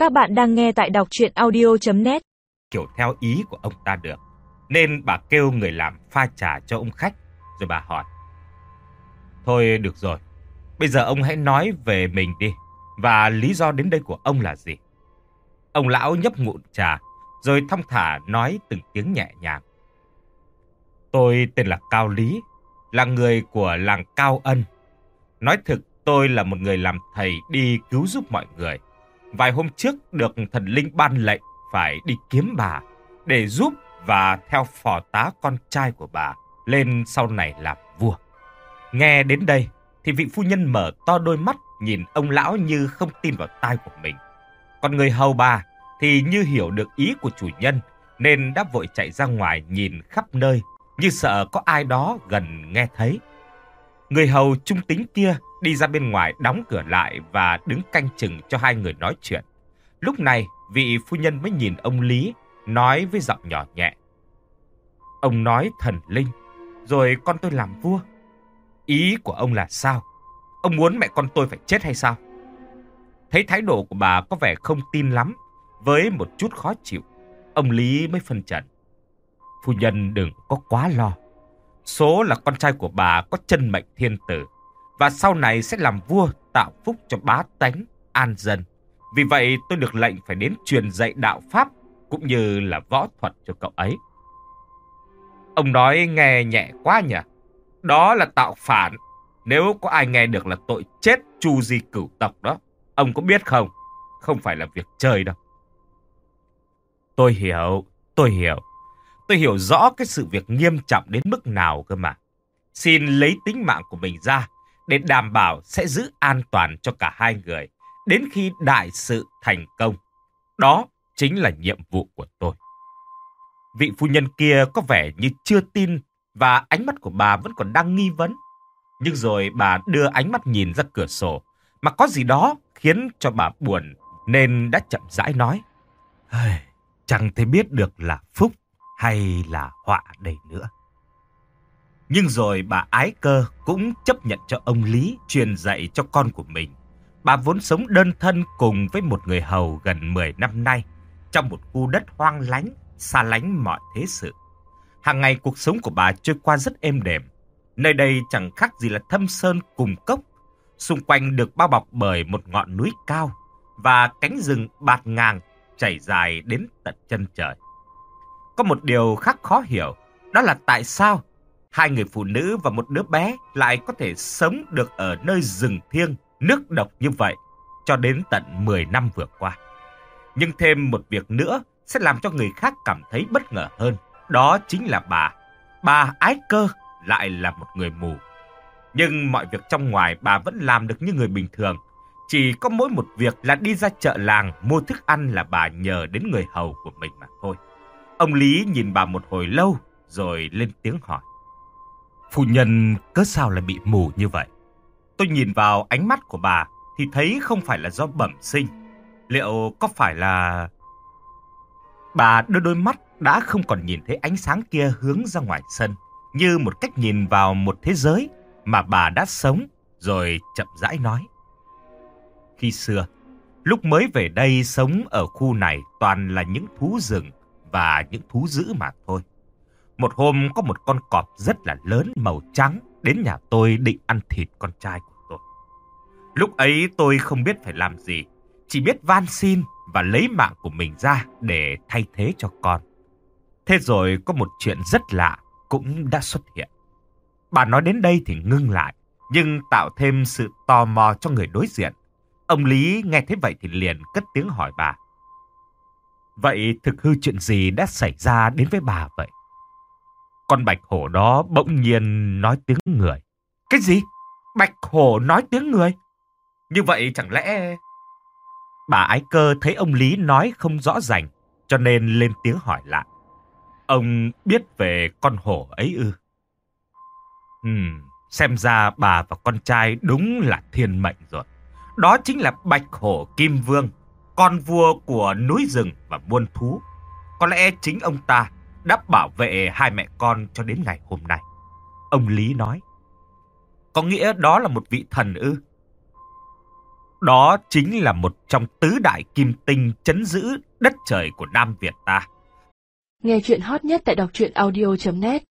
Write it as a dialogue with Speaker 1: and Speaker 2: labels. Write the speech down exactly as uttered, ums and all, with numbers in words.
Speaker 1: Các bạn đang nghe tại đọc truyện audio chấm net.
Speaker 2: Kiểu theo ý của ông ta được, nên bà kêu người làm pha trà cho ông khách, rồi bà hỏi. Thôi được rồi, bây giờ ông hãy nói về mình đi, và lý do đến đây của ông là gì? Ông lão nhấp ngụm trà, rồi thong thả nói từng tiếng nhẹ nhàng. Tôi tên là Cao Lý, là người của làng Cao Ân. Nói thực, tôi là một người làm thầy đi cứu giúp mọi người. Vài hôm trước được thần linh ban lệnh phải đi kiếm bà để giúp và theo phò tá con trai của bà lên sau này làm vua. Nghe đến đây thì vị phu nhân mở to đôi mắt nhìn ông lão như không tin vào tai của mình. Còn người hầu bà thì như hiểu được ý của chủ nhân nên đã vội chạy ra ngoài nhìn khắp nơi như sợ có ai đó gần nghe thấy. Người hầu trung tính kia đi ra bên ngoài đóng cửa lại và đứng canh chừng cho hai người nói chuyện. Lúc này, vị phu nhân mới nhìn ông Lý, nói với giọng nhỏ nhẹ. Ông nói thần linh, rồi con tôi làm vua. Ý của ông là sao? Ông muốn mẹ con tôi phải chết hay sao? Thấy thái độ của bà có vẻ không tin lắm, với một chút khó chịu, ông Lý mới phân trần. Phu nhân đừng có quá lo. Số là con trai của bà có chân mệnh thiên tử, và sau này sẽ làm vua tạo phúc cho bá tánh, an dân. Vì vậy tôi được lệnh phải đến truyền dạy đạo pháp cũng như là võ thuật cho cậu ấy. Ông nói nghe nhẹ quá nhỉ? Đó là tạo phản. Nếu có ai nghe được là tội chết chu di cửu tộc đó. Ông có biết không? Không phải là việc chơi đâu. Tôi hiểu, tôi hiểu. Tôi hiểu rõ cái sự việc nghiêm trọng đến mức nào cơ mà. Xin lấy tính mạng của mình ra để đảm bảo sẽ giữ an toàn cho cả hai người đến khi đại sự thành công. Đó chính là nhiệm vụ của tôi. Vị phu nhân kia có vẻ như chưa tin và ánh mắt của bà vẫn còn đang nghi vấn. Nhưng rồi bà đưa ánh mắt nhìn ra cửa sổ mà có gì đó khiến cho bà buồn nên đã chậm rãi nói. Chẳng thể biết được là phúc hay là họa đây nữa. Nhưng rồi bà Ái Cơ cũng chấp nhận cho ông Lý truyền dạy cho con của mình. Bà vốn sống đơn thân cùng với một người hầu gần mười năm nay trong một khu đất hoang lánh, xa lánh mọi thế sự. Hàng ngày cuộc sống của bà trôi qua rất êm đềm. Nơi đây chẳng khác gì là thâm sơn cùng cốc, xung quanh được bao bọc bởi một ngọn núi cao và cánh rừng bạt ngàn chảy dài đến tận chân trời. Có một điều khác khó hiểu, đó là tại sao hai người phụ nữ và một đứa bé lại có thể sống được ở nơi rừng thiêng, nước độc như vậy cho đến tận mười năm vừa qua. Nhưng thêm một việc nữa sẽ làm cho người khác cảm thấy bất ngờ hơn, đó chính là bà. Bà Ái Cơ lại là một người mù. Nhưng mọi việc trong ngoài bà vẫn làm được như người bình thường. Chỉ có mỗi một việc là đi ra chợ làng mua thức ăn là bà nhờ đến người hầu của mình mà thôi. Ông Lý nhìn bà một hồi lâu rồi lên tiếng hỏi. Phu nhân cớ sao lại bị mù như vậy? Tôi nhìn vào ánh mắt của bà thì thấy không phải là do bẩm sinh. Liệu có phải là... Bà đưa đôi mắt đã không còn nhìn thấy ánh sáng kia hướng ra ngoài sân, như một cách nhìn vào một thế giới mà bà đã sống, rồi chậm rãi nói. Khi xưa, lúc mới về đây sống ở khu này toàn là những thú rừng và những thú dữ mà thôi. Một hôm có một con cọp rất là lớn màu trắng đến nhà tôi định ăn thịt con trai của tôi. Lúc ấy tôi không biết phải làm gì, chỉ biết van xin và lấy mạng của mình ra để thay thế cho con. Thế rồi có một chuyện rất lạ cũng đã xuất hiện. Bà nói đến đây thì ngưng lại, nhưng tạo thêm sự tò mò cho người đối diện. Ông Lý nghe thế vậy thì liền cất tiếng hỏi bà. Vậy thực hư chuyện gì đã xảy ra đến với bà vậy? Con bạch hổ đó bỗng nhiên nói tiếng người. Cái gì? Bạch hổ nói tiếng người? Như vậy chẳng lẽ... Bà Ái Cơ thấy ông Lý nói không rõ ràng, cho nên lên tiếng hỏi lại. Ông biết về con hổ ấy ư? Hmm, xem ra bà và con trai đúng là thiên mệnh rồi. Đó chính là Bạch Hổ Kim Vương, con vua của núi rừng và muôn thú. Có lẽ chính ông ta đã bảo vệ hai mẹ con cho đến ngày hôm nay. Ông Lý nói. Có nghĩa đó là một vị thần ư? đó chính là một trong tứ đại kim tinh trấn giữ đất trời của Nam Việt ta.
Speaker 3: Nghe chuyện hot nhất tại đọc truyện audio chấm net